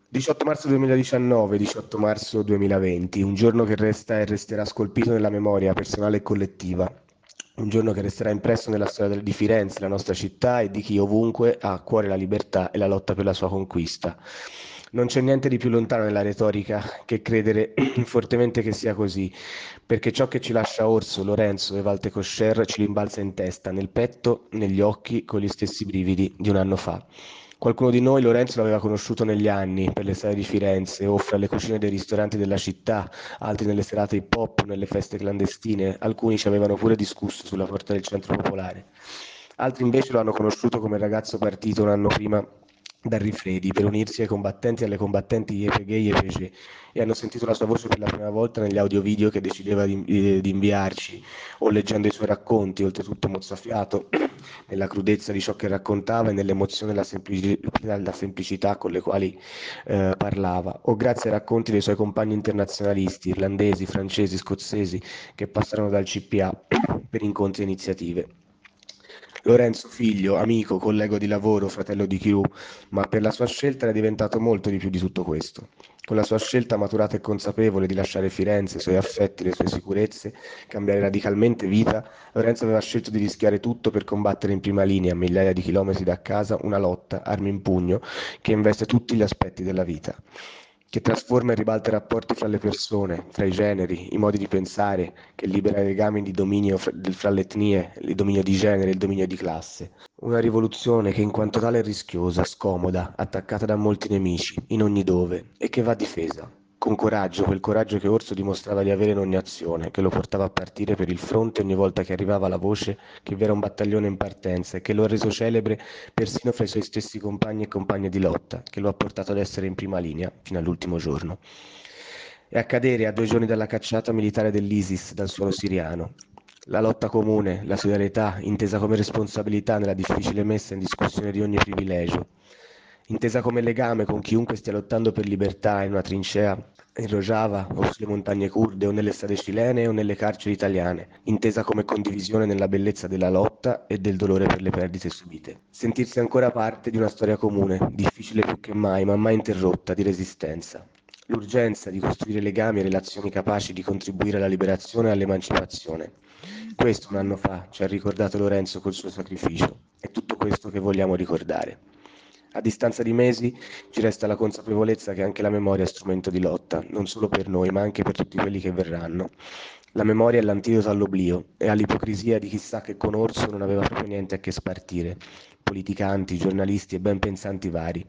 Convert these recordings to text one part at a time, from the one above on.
18 marzo 2019, 18 marzo 2020, un giorno che resta e resterà scolpito nella memoria personale e collettiva, un giorno che resterà impresso nella storia di Firenze, la nostra città, e di chi ovunque ha a cuore la libertà e la lotta per la sua conquista. Non c'è niente di più lontano nella retorica che credere fortemente che sia così, perché ciò che ci lascia Orso, Lorenzo e Walter Kosher ci rimbalza in testa, nel petto, negli occhi, con gli stessi brividi di un anno fa. Qualcuno di noi Lorenzo l'aveva conosciuto negli anni, per le strade di Firenze o fra le cucine dei ristoranti della città, altri nelle serate hip hop, nelle feste clandestine, alcuni ci avevano pure discusso sulla porta del centro popolare. Altri invece lo hanno conosciuto come ragazzo partito un anno prima da Rifredi per unirsi ai combattenti e alle combattenti YPG e YPG e hanno sentito la sua voce per la prima volta negli audio-video che decideva di inviarci o leggendo i suoi racconti, oltretutto mozzafiato, nella crudezza di ciò che raccontava e nell'emozione e la semplicità con le quali parlava, o grazie ai racconti dei suoi compagni internazionalisti, irlandesi, francesi, scozzesi, che passarono dal CPA per incontri e iniziative. Lorenzo, figlio, amico, collega di lavoro, fratello di Chiu, ma per la sua scelta era diventato molto di più di tutto questo. Con la sua scelta maturata e consapevole di lasciare Firenze, i suoi affetti, le sue sicurezze, cambiare radicalmente vita, Lorenzo aveva scelto di rischiare tutto per combattere in prima linea, a migliaia di chilometri da casa, una lotta, armi in pugno, che investe tutti gli aspetti della vita, che trasforma e ribalta i rapporti fra le persone, fra i generi, i modi di pensare, che libera i legami di dominio fra le etnie, il dominio di genere, il dominio di classe. Una rivoluzione che in quanto tale è rischiosa, scomoda, attaccata da molti nemici, in ogni dove, e che va difesa. Con coraggio, quel coraggio che Orso dimostrava di avere in ogni azione, che lo portava a partire per il fronte ogni volta che arrivava la voce che vi era un battaglione in partenza e che lo ha reso celebre persino fra i suoi stessi compagni e compagne di lotta, che lo ha portato ad essere in prima linea fino all'ultimo giorno. E a cadere a 2 giorni dalla cacciata militare dell'ISIS dal suolo siriano. La lotta comune, la solidarietà, intesa come responsabilità nella difficile messa in discussione di ogni privilegio, intesa come legame con chiunque stia lottando per libertà in una trincea in Rojava o sulle montagne curde o nelle strade cilene o nelle carceri italiane, intesa come condivisione nella bellezza della lotta e del dolore per le perdite subite. Sentirsi ancora parte di una storia comune, difficile più che mai, ma mai interrotta, di resistenza. L'urgenza di costruire legami e relazioni capaci di contribuire alla liberazione e all'emancipazione. Questo un anno fa ci ha ricordato Lorenzo col suo sacrificio. È tutto questo che vogliamo ricordare. A distanza di mesi ci resta la consapevolezza che anche la memoria è strumento di lotta, non solo per noi, ma anche per tutti quelli che verranno. La memoria è l'antidoto all'oblio e all'ipocrisia di chissà che con Orso non aveva proprio niente a che spartire. Politicanti, giornalisti e ben pensanti vari.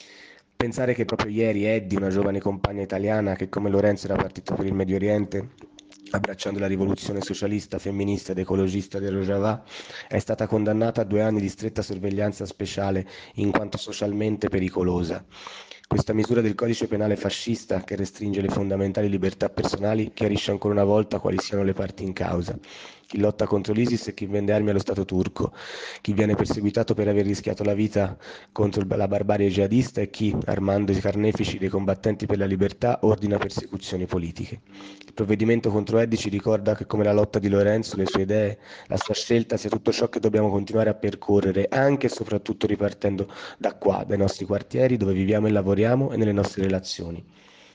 Pensare che proprio ieri Eddie, una giovane compagna italiana che come Lorenzo era partito per il Medio Oriente, abbracciando la rivoluzione socialista, femminista ed ecologista del Rojava, è stata condannata a 2 anni di stretta sorveglianza speciale in quanto socialmente pericolosa. Questa misura del codice penale fascista, che restringe le fondamentali libertà personali, chiarisce ancora una volta quali siano le parti in causa. Chi lotta contro l'ISIS e chi vende armi allo Stato turco, chi viene perseguitato per aver rischiato la vita contro la barbarie jihadista e chi, armando i carnefici dei combattenti per la libertà, ordina persecuzioni politiche. Il provvedimento contro Eddie ci ricorda che come la lotta di Lorenzo, le sue idee, la sua scelta sia tutto ciò che dobbiamo continuare a percorrere, anche e soprattutto ripartendo da qua, dai nostri quartieri dove viviamo e lavoriamo e nelle nostre relazioni.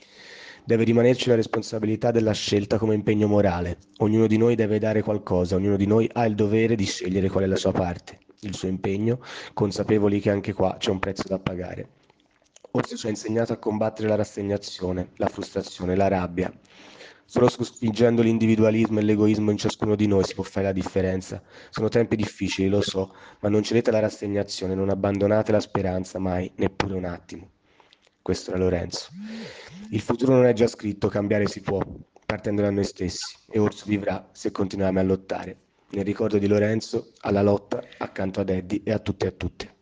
Deve rimanerci la responsabilità della scelta come impegno morale. Ognuno di noi deve dare qualcosa, ognuno di noi ha il dovere di scegliere qual è la sua parte, il suo impegno, consapevoli che anche qua c'è un prezzo da pagare. Orso ci ha insegnato a combattere la rassegnazione, la frustrazione, la rabbia. Solo sconfiggendo l'individualismo e l'egoismo in ciascuno di noi si può fare la differenza. Sono tempi difficili, lo so, ma non cedete alla rassegnazione, non abbandonate la speranza mai, neppure un attimo. Questo era Lorenzo. Il futuro non è già scritto, cambiare si può, partendo da noi stessi, e Orso vivrà se continuiamo a lottare. Nel ricordo di Lorenzo, alla lotta, accanto ad Eddie e a tutte e a tutte.